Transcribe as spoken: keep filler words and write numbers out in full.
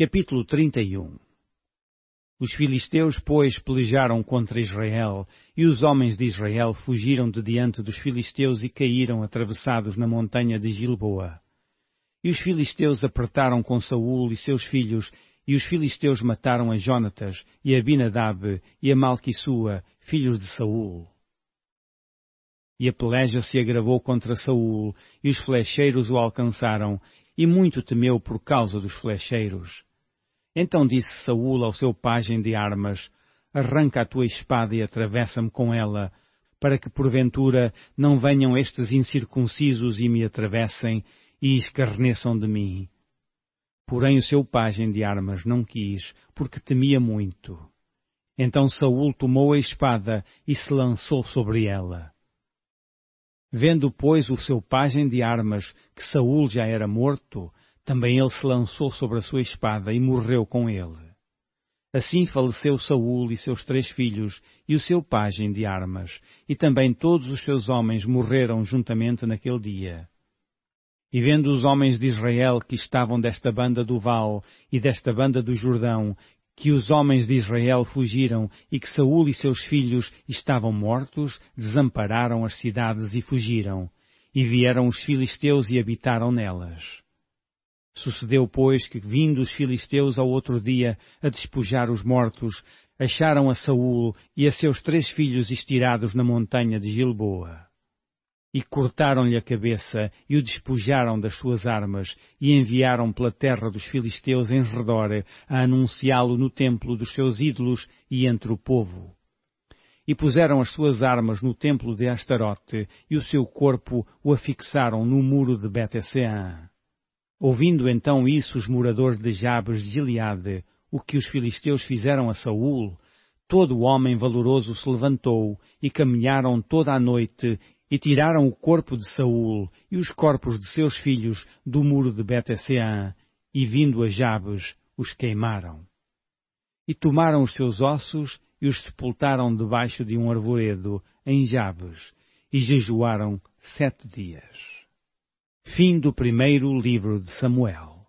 Capítulo trinta e um. Os filisteus, pois, pelejaram contra Israel, e os homens de Israel fugiram de diante dos filisteus e caíram atravessados na montanha de Gilboa. E os filisteus apertaram com Saul e seus filhos, e os filisteus mataram a Jonatas, e a Abinadab, e a Malquissua, filhos de Saul. E a peleja se agravou contra Saul, e os flecheiros o alcançaram, e muito temeu por causa dos flecheiros. Então disse Saul ao seu pajem de armas: Arranca a tua espada e atravessa-me com ela, para que porventura não venham estes incircuncisos e me atravessem e escarneçam de mim. Porém o seu pajem de armas não quis, porque temia muito. Então Saul tomou a espada e se lançou sobre ela. Vendo, pois, o seu pajem de armas que Saul já era morto, também ele se lançou sobre a sua espada e morreu com ele. Assim faleceu Saul e seus três filhos e o seu pajem de armas, e também todos os seus homens morreram juntamente naquele dia. E vendo os homens de Israel que estavam desta banda do Val e desta banda do Jordão, que os homens de Israel fugiram e que Saul e seus filhos estavam mortos, desampararam as cidades e fugiram, e vieram os filisteus e habitaram nelas. Sucedeu, pois, que, vindo os filisteus ao outro dia a despojar os mortos, acharam a Saul e a seus três filhos estirados na montanha de Gilboa. E cortaram-lhe a cabeça e o despojaram das suas armas e enviaram pela terra dos filisteus em redor a anunciá-lo no templo dos seus ídolos e entre o povo. E puseram as suas armas no templo de Astarote e o seu corpo o afixaram no muro de Bet-Sean. Ouvindo então isso os moradores de Jabes de Gileade, o que os filisteus fizeram a Saul, todo o homem valoroso se levantou e caminharam toda a noite e tiraram o corpo de Saul e os corpos de seus filhos do muro de Bet-Sean e, vindo a Jabes, os queimaram. E tomaram os seus ossos e os sepultaram debaixo de um arvoredo em Jabes e jejuaram sete dias. Fim do primeiro livro de Samuel.